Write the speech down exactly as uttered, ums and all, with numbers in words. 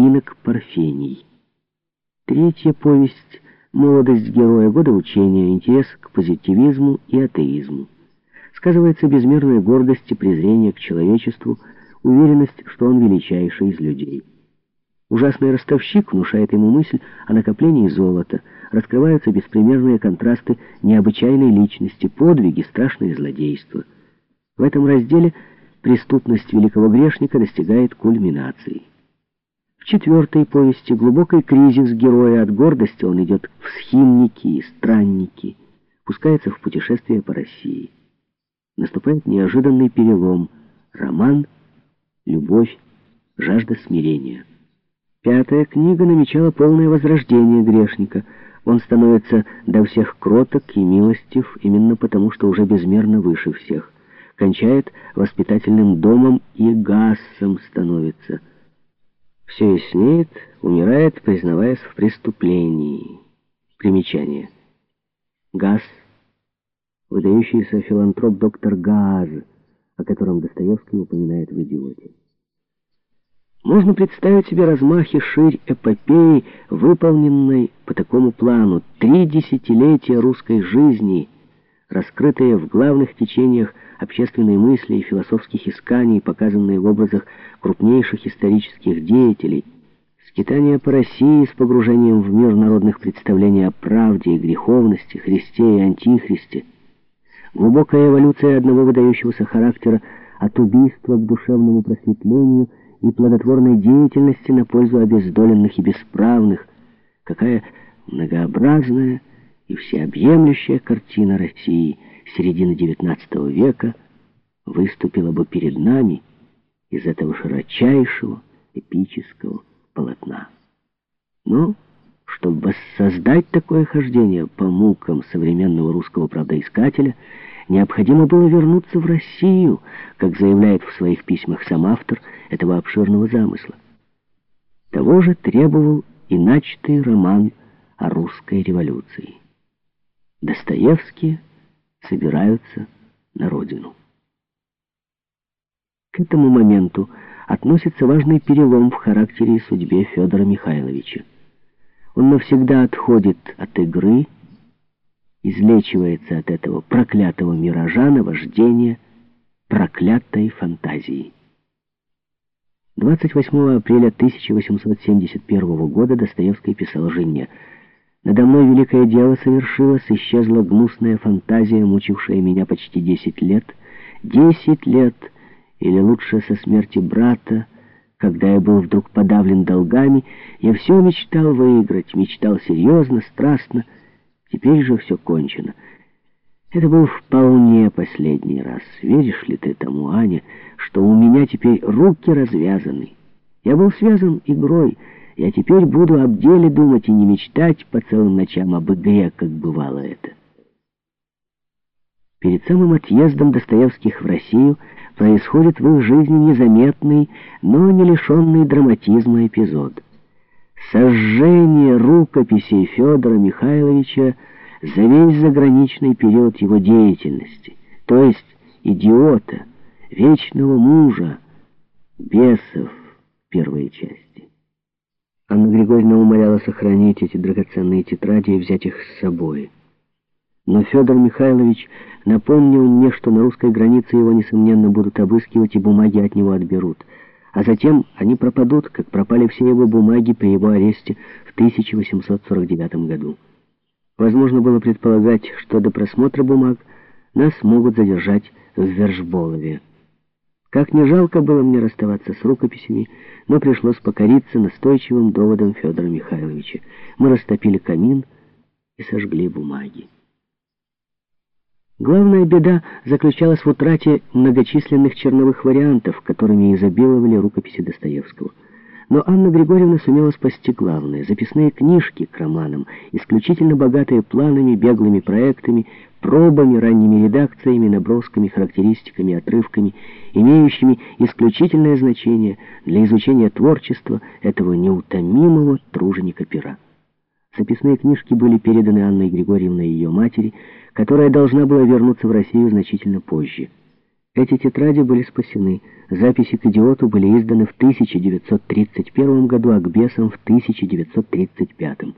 инок Парфений. Третья повесть — молодость героя, годы учения, интерес к позитивизму и атеизму. Сказывается безмерная гордость и презрение к человечеству, уверенность, что он величайший из людей. Ужасный ростовщик внушает ему мысль о накоплении золота, раскрываются беспримерные контрасты необычайной личности, подвиги, страшные злодейства. В этом разделе преступность великого грешника достигает кульминации. В четвертой повести глубокий кризис героя, от гордости он идет в схимники и странники, пускается в путешествие по России. Наступает неожиданный перелом: роман, любовь, жажда смирения. Пятая книга намечала полное возрождение грешника. Он становится до всех кроток и милостив именно потому, что уже безмерно выше всех. Кончает воспитательным домом и гассом становится. Все яснеет, умирает, признаваясь в преступлении. Примечание. Гасс — выдающийся филантроп доктор Гааз, о котором Достоевский упоминает в «Идиоте». Можно представить себе размах и ширь эпопеи, выполненной по такому плану. Три десятилетия русской жизни, раскрытые в главных течениях общественной мысли и философских исканий, показанные в образах крупнейших исторических деятелей, скитания по России с погружением в мир народных представлений о правде и греховности, Христе и Антихристе, глубокая эволюция одного выдающегося характера от убийства к душевному просветлению и плодотворной деятельности на пользу обездоленных и бесправных. Какая многообразная и всеобъемлющая картина России середины девятнадцатого века выступила бы перед нами из этого широчайшего эпического полотна. Но, чтобы воссоздать такое хождение по мукам современного русского правдоискателя, необходимо было вернуться в Россию, как заявляет в своих письмах сам автор этого обширного замысла. Того же требовал и начатый роман о русской революции. Достоевские собираются на родину. К этому моменту относится важный перелом в характере и судьбе Федора Михайловича. Он навсегда отходит от игры, излечивается от этого проклятого миража, наваждения, проклятой фантазии. двадцать восьмого апреля тысяча восемьсот семьдесят первого года Достоевский писал жене: «Надо мной великое дело совершилось, исчезла гнусная фантазия, мучившая меня почти десять лет. Десять лет, или лучше со смерти брата, когда я был вдруг подавлен долгами, я все мечтал выиграть, мечтал серьезно, страстно. Теперь же все кончено. Это был вполне последний раз. Веришь ли ты тому, Аня, что у меня теперь руки развязаны? Я был связан игрой. Я теперь буду об деле думать и не мечтать по целым ночам об игре, как бывало это». Перед самым отъездом Достоевских в Россию происходит в их жизни незаметный, но не лишенный драматизма эпизод. Сожжение рукописей Федора Михайловича за весь заграничный период его деятельности, то есть «Идиота», «Вечного мужа», «Бесов» первой части. Анна Григорьевна умоляла сохранить эти драгоценные тетради и взять их с собой. Но Федор Михайлович напомнил мне, что на русской границе его, несомненно, будут обыскивать и бумаги от него отберут. А затем они пропадут, как пропали все его бумаги при его аресте в тысяча восемьсот сорок девятом году. Возможно было предполагать, что до просмотра бумаг нас могут задержать в Вержболове. Как не жалко было мне расставаться с рукописями, но пришлось покориться настойчивым доводам Федора Михайловича. Мы растопили камин и сожгли бумаги. Главная беда заключалась в утрате многочисленных черновых вариантов, которыми изобиловали рукописи Достоевского. Но Анна Григорьевна сумела спасти главное — записные книжки к романам, исключительно богатые планами, беглыми проектами, пробами, ранними редакциями, набросками, характеристиками, отрывками, имеющими исключительное значение для изучения творчества этого неутомимого труженика пера. Записные книжки были переданы Анной Григорьевной ее матери, которая должна была вернуться в Россию значительно позже. Эти тетради были спасены. Записи к «Идиоту» были изданы в тысяча девятьсот тридцать первом году, а к «Бесам» в тысяча девятьсот тридцать пятом.